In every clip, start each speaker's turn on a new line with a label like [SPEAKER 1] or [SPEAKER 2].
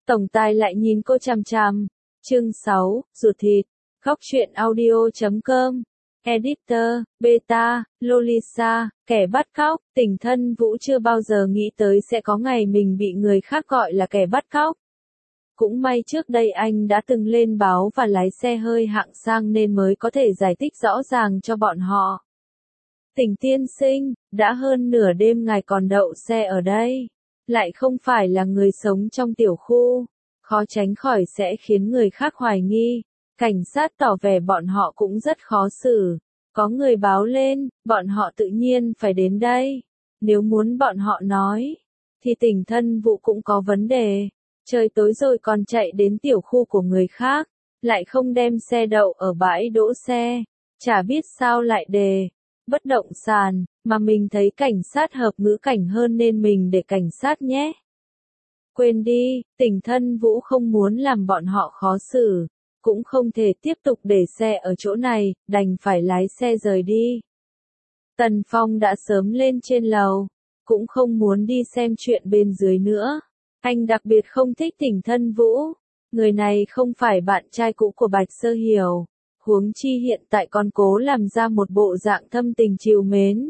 [SPEAKER 1] Tổng tài lại nhìn cô chằm chằm. Chương 6, ruột thịt. Góc truyện audio.com. Editor, Beta, Lolisa, kẻ bắt cóc. Tình Thân Vũ chưa bao giờ nghĩ tới sẽ có ngày mình bị người khác gọi là kẻ bắt cóc. Cũng may trước đây anh đã từng lên báo và lái xe hơi hạng sang nên mới có thể giải thích rõ ràng cho bọn họ. Tình tiên sinh, đã hơn nửa đêm ngài còn đậu xe ở đây. Lại không phải là người sống trong tiểu khu. Khó tránh khỏi sẽ khiến người khác hoài nghi. Cảnh sát tỏ vẻ bọn họ cũng rất khó xử. Có người báo lên, bọn họ tự nhiên phải đến đây. Nếu muốn bọn họ nói, thì Tình Thân Vũ cũng có vấn đề. Trời tối rồi còn chạy đến tiểu khu của người khác, lại không đem xe đậu ở bãi đỗ xe. Chả biết sao lại đề bất động sản, mà mình thấy cảnh sát hợp ngữ cảnh hơn nên mình để cảnh sát nhé. Quên đi, Tình Thân Vũ không muốn làm bọn họ khó xử, cũng không thể tiếp tục để xe ở chỗ này, đành phải lái xe rời đi. Tần Phong đã sớm lên trên lầu, cũng không muốn đi xem chuyện bên dưới nữa. Anh đặc biệt không thích Tình Thân Vũ. Người này không phải bạn trai cũ của Bạch Sơ Hiểu. Huống chi hiện tại còn cố làm ra một bộ dạng thâm tình trìu mến.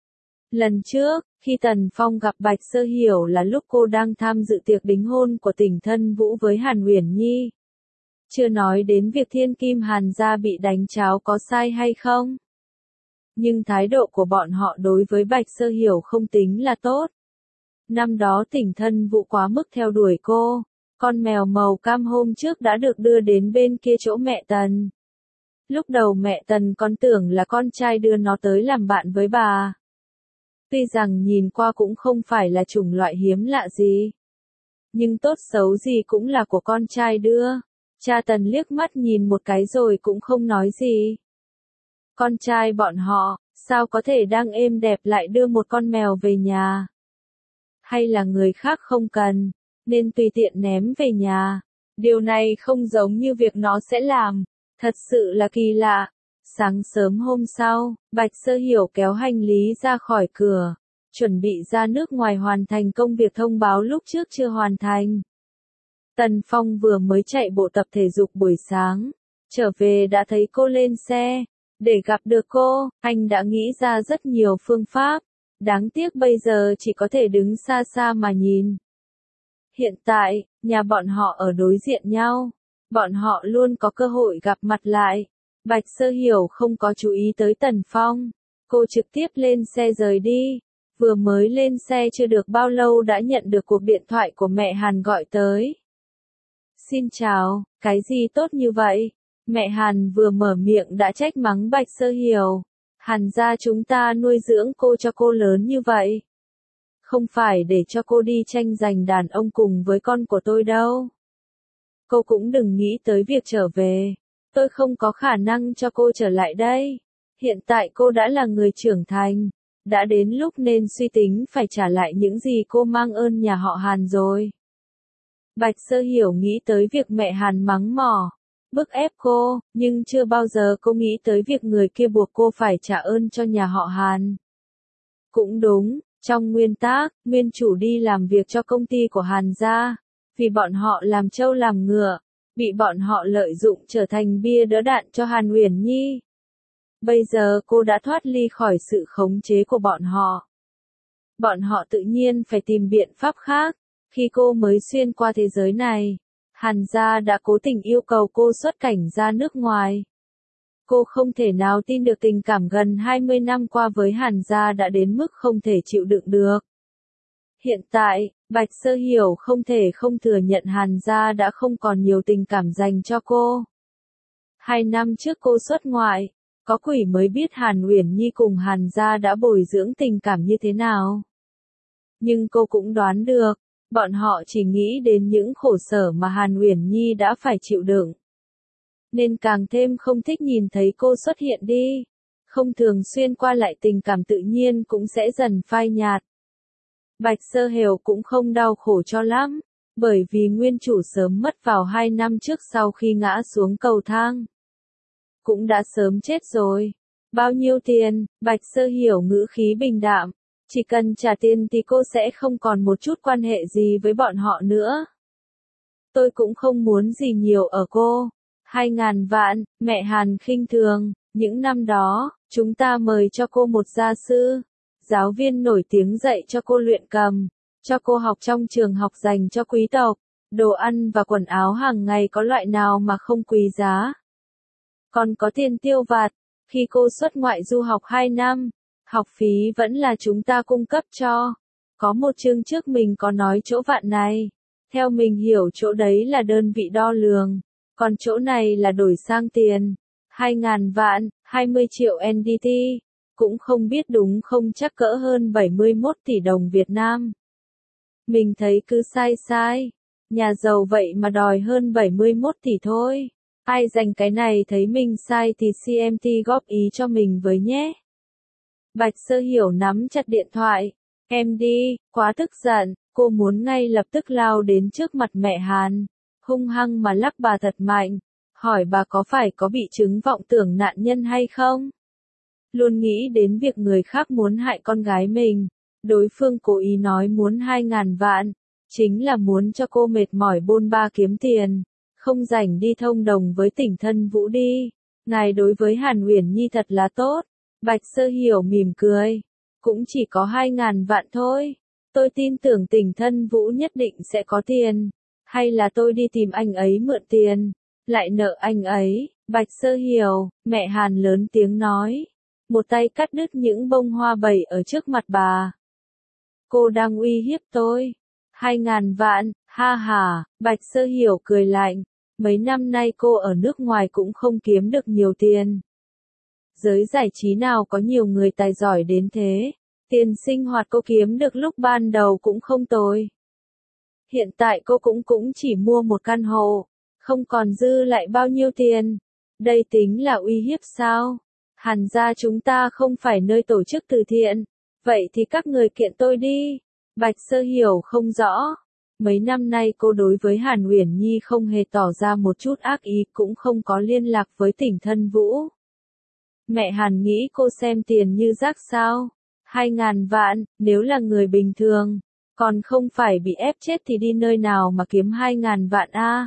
[SPEAKER 1] Lần trước, khi Tần Phong gặp Bạch Sơ Hiểu là lúc cô đang tham dự tiệc đính hôn của Tình Thân Vũ với Hàn Uyển Nhi. Chưa nói đến việc thiên kim Hàn gia bị đánh cháo có sai hay không. Nhưng thái độ của bọn họ đối với Bạch Sơ Hiểu không tính là tốt. Năm đó Tình Thân Vũ quá mức theo đuổi cô. Con mèo màu cam hôm trước đã được đưa đến bên kia chỗ mẹ Tần. Lúc đầu mẹ Tần còn tưởng là con trai đưa nó tới làm bạn với bà. Tuy rằng nhìn qua cũng không phải là chủng loại hiếm lạ gì. Nhưng tốt xấu gì cũng là của con trai đưa. Cha Tần liếc mắt nhìn một cái rồi cũng không nói gì. Con trai bọn họ, sao có thể đang êm đẹp lại đưa một con mèo về nhà? Hay là người khác không cần, nên tùy tiện ném về nhà? Điều này không giống như việc nó sẽ làm. Thật sự là kỳ lạ. Sáng sớm hôm sau, Bạch Sơ Hiểu kéo hành lý ra khỏi cửa, chuẩn bị ra nước ngoài hoàn thành công việc thông báo lúc trước chưa hoàn thành. Tần Phong vừa mới chạy bộ tập thể dục buổi sáng, trở về đã thấy cô lên xe. Để gặp được cô, anh đã nghĩ ra rất nhiều phương pháp. Đáng tiếc bây giờ chỉ có thể đứng xa xa mà nhìn. Hiện tại, nhà bọn họ ở đối diện nhau. Bọn họ luôn có cơ hội gặp mặt lại. Bạch Sơ Hiểu không có chú ý tới Tần Phong. Cô trực tiếp lên xe rời đi. Vừa mới lên xe chưa được bao lâu đã nhận được cuộc điện thoại của mẹ Hàn gọi tới. Xin chào, cái gì tốt như vậy? Mẹ Hàn vừa mở miệng đã trách mắng Bạch Sơ Hiểu. Hàn gia chúng ta nuôi dưỡng cô cho cô lớn như vậy. Không phải để cho cô đi tranh giành đàn ông cùng với con của tôi đâu. Cô cũng đừng nghĩ tới việc trở về. Tôi không có khả năng cho cô trở lại đây. Hiện tại cô đã là người trưởng thành. Đã đến lúc nên suy tính phải trả lại những gì cô mang ơn nhà họ Hàn rồi. Bạch Sơ Hiểu nghĩ tới việc mẹ Hàn mắng mỏ, bức ép cô, nhưng chưa bao giờ cô nghĩ tới việc người kia buộc cô phải trả ơn cho nhà họ Hàn. Cũng đúng, trong nguyên tắc, nguyên chủ đi làm việc cho công ty của Hàn gia, vì bọn họ làm trâu làm ngựa, bị bọn họ lợi dụng trở thành bia đỡ đạn cho Hàn Uyển Nhi. Bây giờ cô đã thoát ly khỏi sự khống chế của bọn họ. Bọn họ tự nhiên phải tìm biện pháp khác. Khi cô mới xuyên qua thế giới này, Hàn gia đã cố tình yêu cầu cô xuất cảnh ra nước ngoài. Cô không thể nào tin được tình cảm gần 20 năm qua với Hàn gia đã đến mức không thể chịu đựng được. Hiện tại, Bạch Sơ Hiểu không thể không thừa nhận Hàn gia đã không còn nhiều tình cảm dành cho cô. 2 năm trước cô xuất ngoại, có quỷ mới biết Hàn Uyển Nhi cùng Hàn gia đã bồi dưỡng tình cảm như thế nào. Nhưng cô cũng đoán được, bọn họ chỉ nghĩ đến những khổ sở mà Hàn Uyển Nhi đã phải chịu đựng. Nên càng thêm không thích nhìn thấy cô xuất hiện đi. Không thường xuyên qua lại tình cảm tự nhiên cũng sẽ dần phai nhạt. Bạch Sơ Hiểu cũng không đau khổ cho lắm, bởi vì nguyên chủ sớm mất vào 2 năm trước sau khi ngã xuống cầu thang. Cũng đã sớm chết rồi. Bao nhiêu tiền? Bạch Sơ Hiểu ngữ khí bình đạm. Chỉ cần trả tiền thì cô sẽ không còn một chút quan hệ gì với bọn họ nữa. Tôi cũng không muốn gì nhiều ở cô. 2.000 vạn, mẹ Hàn khinh thường, những năm đó, chúng ta mời cho cô một gia sư, giáo viên nổi tiếng dạy cho cô luyện cầm, cho cô học trong trường học dành cho quý tộc, đồ ăn và quần áo hàng ngày có loại nào mà không quý giá. Còn có tiền tiêu vặt, khi cô xuất ngoại du học 2 năm, học phí vẫn là chúng ta cung cấp cho. Có một chương trước mình có nói chỗ vạn này, theo mình hiểu chỗ đấy là đơn vị đo lường, còn chỗ này là đổi sang tiền. 2.000 vạn, 20 triệu NDT, cũng không biết đúng không, chắc cỡ hơn 71 tỷ đồng Việt Nam. Mình thấy cứ sai, nhà giàu vậy mà đòi hơn 71 tỷ thôi. Ai dành cái này thấy mình sai thì CMT góp ý cho mình với nhé. Bạch Sơ Hiểu nắm chặt điện thoại. Em đi, quá tức giận, cô muốn ngay lập tức lao đến trước mặt mẹ Hàn, hung hăng mà lắc bà thật mạnh, hỏi bà có phải có bị chứng vọng tưởng nạn nhân hay không? Luôn nghĩ đến việc người khác muốn hại con gái mình, đối phương cố ý nói muốn 2.000 vạn, chính là muốn cho cô mệt mỏi bôn ba kiếm tiền, không rảnh đi thông đồng với Tỉnh Thân Vũ đi. Ngài đối với Hàn Uyển Nhi thật là tốt. Bạch Sơ Hiểu mỉm cười. Cũng chỉ có 2.000 vạn thôi. Tôi tin tưởng Tỉnh Thân Vũ nhất định sẽ có tiền. Hay là tôi đi tìm anh ấy mượn tiền, lại nợ anh ấy. Bạch Sơ Hiểu, mẹ Hàn lớn tiếng nói. Một tay cắt đứt những bông hoa bầy ở trước mặt bà. Cô đang uy hiếp tôi. 2.000 vạn, ha ha, Bạch Sơ Hiểu cười lạnh. Mấy năm nay cô ở nước ngoài cũng không kiếm được nhiều tiền. Giới giải trí nào có nhiều người tài giỏi đến thế. Tiền sinh hoạt cô kiếm được lúc ban đầu cũng không tồi. Hiện tại cô cũng chỉ mua một căn hộ, không còn dư lại bao nhiêu tiền. Đây tính là uy hiếp sao? Hàn gia chúng ta không phải nơi tổ chức từ thiện. Vậy thì các người kiện tôi đi. Bạch Sơ Hiểu không rõ. Mấy năm nay cô đối với Hàn Uyển Nhi không hề tỏ ra một chút ác ý, cũng không có liên lạc với Tỉnh Thân Vũ. Mẹ Hàn nghĩ cô xem tiền như rác sao? 2.000 vạn, nếu là người bình thường, còn không phải bị ép chết thì đi nơi nào mà kiếm 2.000 vạn a?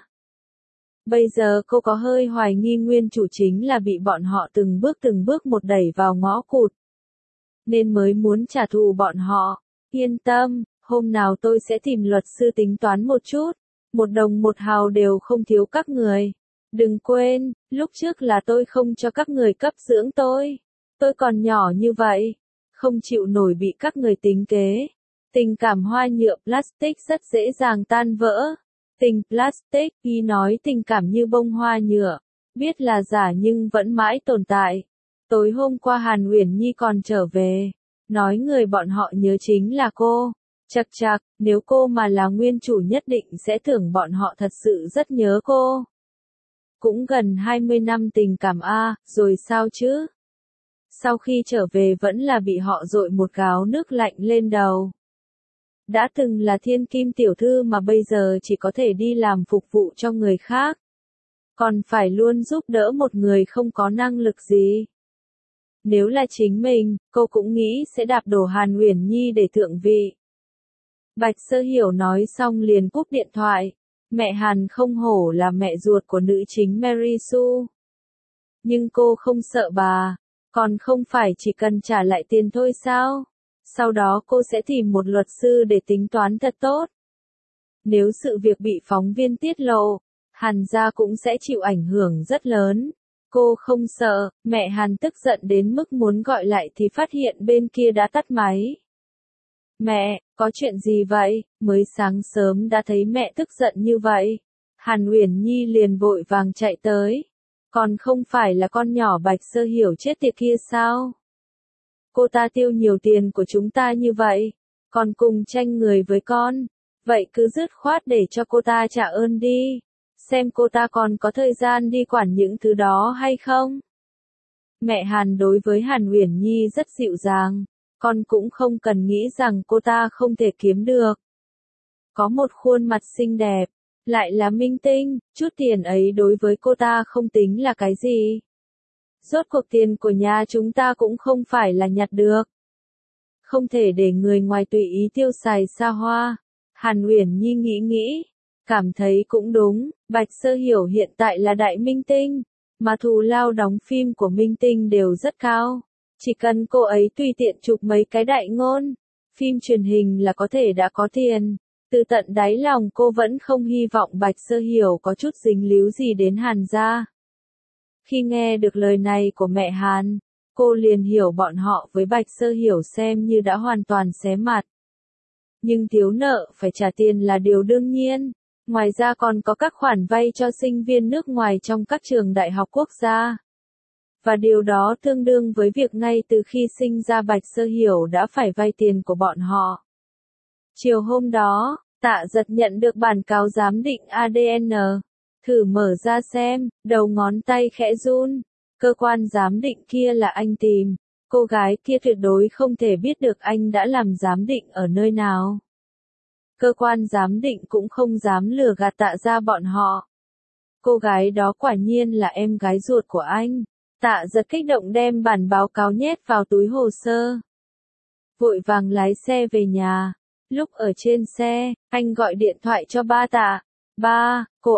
[SPEAKER 1] Bây giờ cô có hơi hoài nghi nguyên chủ chính là bị bọn họ từng bước một đẩy vào ngõ cụt, nên mới muốn trả thù bọn họ. Yên tâm, hôm nào tôi sẽ tìm luật sư tính toán một chút, một đồng một hào đều không thiếu các người. Đừng quên, lúc trước là tôi không cho các người cấp dưỡng tôi. Tôi còn nhỏ như vậy, không chịu nổi bị các người tính kế. Tình cảm hoa nhựa plastic rất dễ dàng tan vỡ. Tình plastic, y nói tình cảm như bông hoa nhựa, biết là giả nhưng vẫn mãi tồn tại. Tối hôm qua Hàn Uyển Nhi còn trở về, nói người bọn họ nhớ chính là cô. Chậc chậc, nếu cô mà là nguyên chủ nhất định sẽ tưởng bọn họ thật sự rất nhớ cô. Cũng gần 20 năm tình cảm a, rồi sao chứ? Sau khi trở về vẫn là bị họ dội một gáo nước lạnh lên đầu. Đã từng là thiên kim tiểu thư mà bây giờ chỉ có thể đi làm phục vụ cho người khác. Còn phải luôn giúp đỡ một người không có năng lực gì. Nếu là chính mình, cô cũng nghĩ sẽ đạp đổ Hàn Uyển Nhi để thượng vị. Bạch Sơ Hiểu nói xong liền cúp điện thoại. Mẹ Hàn không hổ là mẹ ruột của nữ chính Mary Sue. Nhưng cô không sợ bà, còn không phải chỉ cần trả lại tiền thôi sao? Sau đó cô sẽ tìm một luật sư để tính toán thật tốt. Nếu sự việc bị phóng viên tiết lộ, Hàn gia cũng sẽ chịu ảnh hưởng rất lớn. Cô không sợ, mẹ Hàn tức giận đến mức muốn gọi lại thì phát hiện bên kia đã tắt máy. Mẹ, có chuyện gì vậy? Mới sáng sớm đã thấy mẹ tức giận như vậy. Hàn Uyển Nhi liền vội vàng chạy tới. Còn không phải là con nhỏ Bạch Sơ Hiểu chết tiệt kia sao? Cô ta tiêu nhiều tiền của chúng ta như vậy, còn cùng tranh người với con. Vậy cứ dứt khoát để cho cô ta trả ơn đi. Xem cô ta còn có thời gian đi quản những thứ đó hay không? Mẹ Hàn đối với Hàn Uyển Nhi rất dịu dàng. Con cũng không cần nghĩ rằng cô ta không thể kiếm được. Có một khuôn mặt xinh đẹp, lại là minh tinh, chút tiền ấy đối với cô ta không tính là cái gì. Rốt cuộc tiền của nhà chúng ta cũng không phải là nhặt được. Không thể để người ngoài tùy ý tiêu xài xa hoa. Hàn Uyển Nhi nghĩ, Cảm thấy cũng đúng, Bạch Sơ Hiểu hiện tại là đại minh tinh, mà thù lao đóng phim của minh tinh đều rất cao. Chỉ cần cô ấy tùy tiện chụp mấy cái đại ngôn, phim truyền hình là có thể đã có tiền. Từ tận đáy lòng cô vẫn không hy vọng Bạch Sơ Hiểu có chút dính líu gì đến Hàn gia. Khi nghe được lời này của mẹ Hàn, cô liền hiểu bọn họ với Bạch Sơ Hiểu xem như đã hoàn toàn xé mặt. Nhưng thiếu nợ phải trả tiền là điều đương nhiên. Ngoài ra còn có các khoản vay cho sinh viên nước ngoài trong các trường đại học quốc gia. Và điều đó tương đương với việc ngay từ khi sinh ra Bạch Sơ Hiểu đã phải vay tiền của bọn họ. Chiều hôm đó, Tạ Giật nhận được bản cáo giám định ADN. Thử mở ra xem, đầu ngón tay khẽ run. Cơ quan giám định kia là anh tìm. Cô gái kia tuyệt đối không thể biết được anh đã làm giám định ở nơi nào. Cơ quan giám định cũng không dám lừa gạt Tạ gia bọn họ. Cô gái đó quả nhiên là em gái ruột của anh. Tạ Giật kích động đem bản báo cáo nhét vào túi hồ sơ. Vội vàng lái xe về nhà. Lúc ở trên xe, anh gọi điện thoại cho ba Tạ. Ba, cô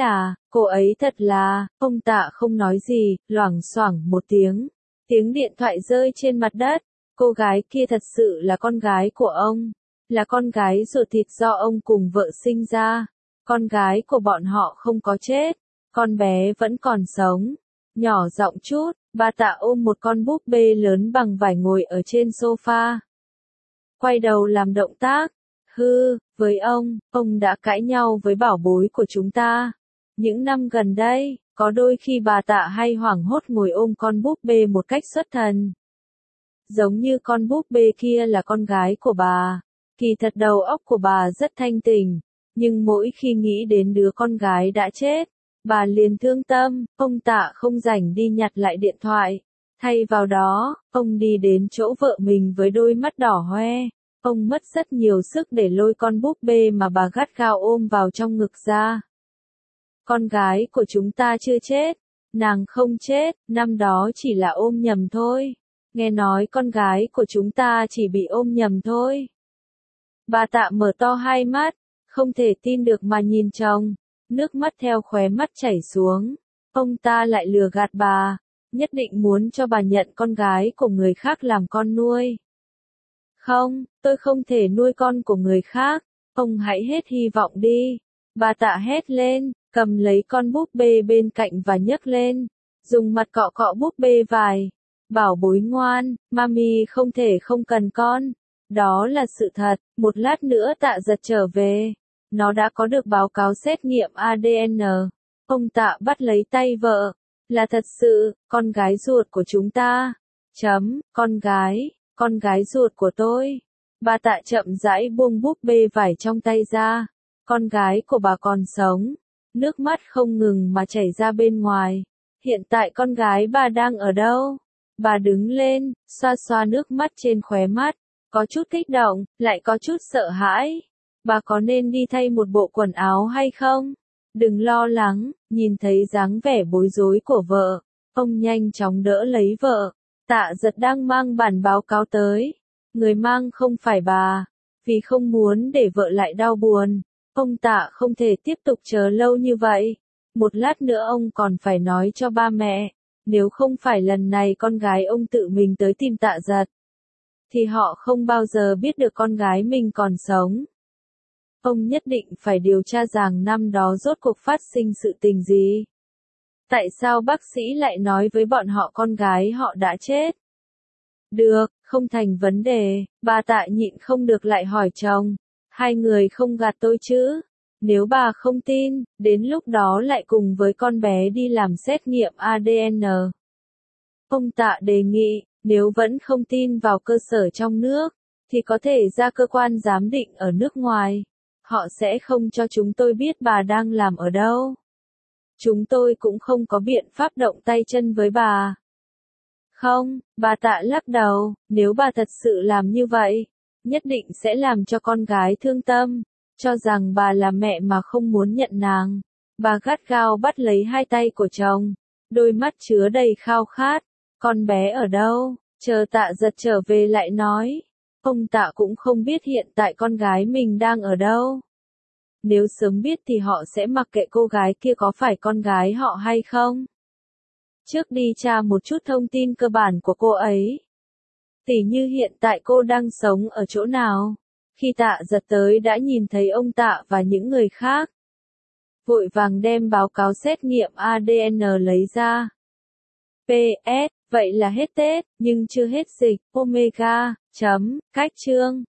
[SPEAKER 1] ấy thật là, ông Tạ không nói gì, loảng xoảng một tiếng. Tiếng điện thoại rơi trên mặt đất. Cô gái kia thật sự là con gái của ông. Là con gái ruột thịt do ông cùng vợ sinh ra. Con gái của bọn họ không có chết. Con bé vẫn còn sống. Nhỏ giọng chút, bà Tạ ôm một con búp bê lớn bằng vải ngồi ở trên sofa. Quay đầu làm động tác. Với ông đã cãi nhau với bảo bối của chúng ta. Những năm gần đây, có đôi khi bà Tạ hay hoảng hốt ngồi ôm con búp bê một cách xuất thần. Giống như con búp bê kia là con gái của bà. Kỳ thật đầu óc của bà rất thanh tỉnh, nhưng mỗi khi nghĩ đến đứa con gái đã chết, bà liền thương tâm. Ông Tạ không rảnh đi nhặt lại điện thoại. Thay vào đó, ông đi đến chỗ vợ mình với đôi mắt đỏ hoe. Ông mất rất nhiều sức để lôi con búp bê mà bà gắt gao ôm vào trong ngực ra. Con gái của chúng ta chưa chết. Nàng không chết, năm đó chỉ là ôm nhầm thôi. Nghe nói con gái của chúng ta chỉ bị ôm nhầm thôi. Bà Tạ mở to hai mắt, không thể tin được mà nhìn chồng. Nước mắt theo khóe mắt chảy xuống. Ông ta lại lừa gạt bà. Nhất định muốn cho bà nhận con gái của người khác làm con nuôi. Không, tôi không thể nuôi con của người khác. Ông hãy hết hy vọng đi. Bà Tạ hét lên, cầm lấy con búp bê bên cạnh và nhấc lên. Dùng mặt cọ cọ búp bê vài. Bảo bối ngoan, mami không thể không cần con. Đó là sự thật. Một lát nữa Tạ Giật trở về. Nó đã có được báo cáo xét nghiệm ADN. Ông Tạ bắt lấy tay vợ. Là thật sự, con gái ruột của chúng ta. Con gái ruột của tôi. Bà Tạ chậm rãi buông búp bê vải trong tay ra. Con gái của bà còn sống. Nước mắt không ngừng mà chảy ra bên ngoài. Hiện tại con gái bà đang ở đâu? Bà đứng lên, xoa xoa nước mắt trên khóe mắt. Có chút kích động, lại có chút sợ hãi. Bà có nên đi thay một bộ quần áo hay không? Đừng lo lắng, nhìn thấy dáng vẻ bối rối của vợ. Ông nhanh chóng đỡ lấy vợ. Tạ Giật đang mang bản báo cáo tới. Người mang không phải bà. Vì không muốn để vợ lại đau buồn. Ông Tạ không thể tiếp tục chờ lâu như vậy. Một lát nữa ông còn phải nói cho ba mẹ. Nếu không phải lần này con gái ông tự mình tới tìm Tạ Giật, thì họ không bao giờ biết được con gái mình còn sống. Ông nhất định phải điều tra rằng năm đó rốt cuộc phát sinh sự tình gì. Tại sao bác sĩ lại nói với bọn họ con gái họ đã chết? Được, không thành vấn đề, bà Tạ nhịn không được lại hỏi chồng. Hai người không gạt tôi chứ? Nếu bà không tin, đến lúc đó lại cùng với con bé đi làm xét nghiệm ADN. Ông Tạ đề nghị, nếu vẫn không tin vào cơ sở trong nước, thì có thể ra cơ quan giám định ở nước ngoài. Họ sẽ không cho chúng tôi biết bà đang làm ở đâu. Chúng tôi cũng không có biện pháp động tay chân với bà. Không, bà Tạ lắc đầu, nếu bà thật sự làm như vậy, nhất định sẽ làm cho con gái thương tâm, cho rằng bà là mẹ mà không muốn nhận nàng. Bà gắt gao bắt lấy hai tay của chồng, đôi mắt chứa đầy khao khát. Con bé ở đâu? Chờ Tạ Giật trở về lại nói. Ông Tạ cũng không biết hiện tại con gái mình đang ở đâu. Nếu sớm biết thì họ sẽ mặc kệ cô gái kia có phải con gái họ hay không. Trước đi tra một chút thông tin cơ bản của cô ấy. Tỉ như hiện tại cô đang sống ở chỗ nào. Khi Tạ Giật tới đã nhìn thấy ông Tạ và những người khác. Vội vàng đem báo cáo xét nghiệm ADN lấy ra. PS, vậy là hết Tết, nhưng chưa hết dịch, Omega, cách chương.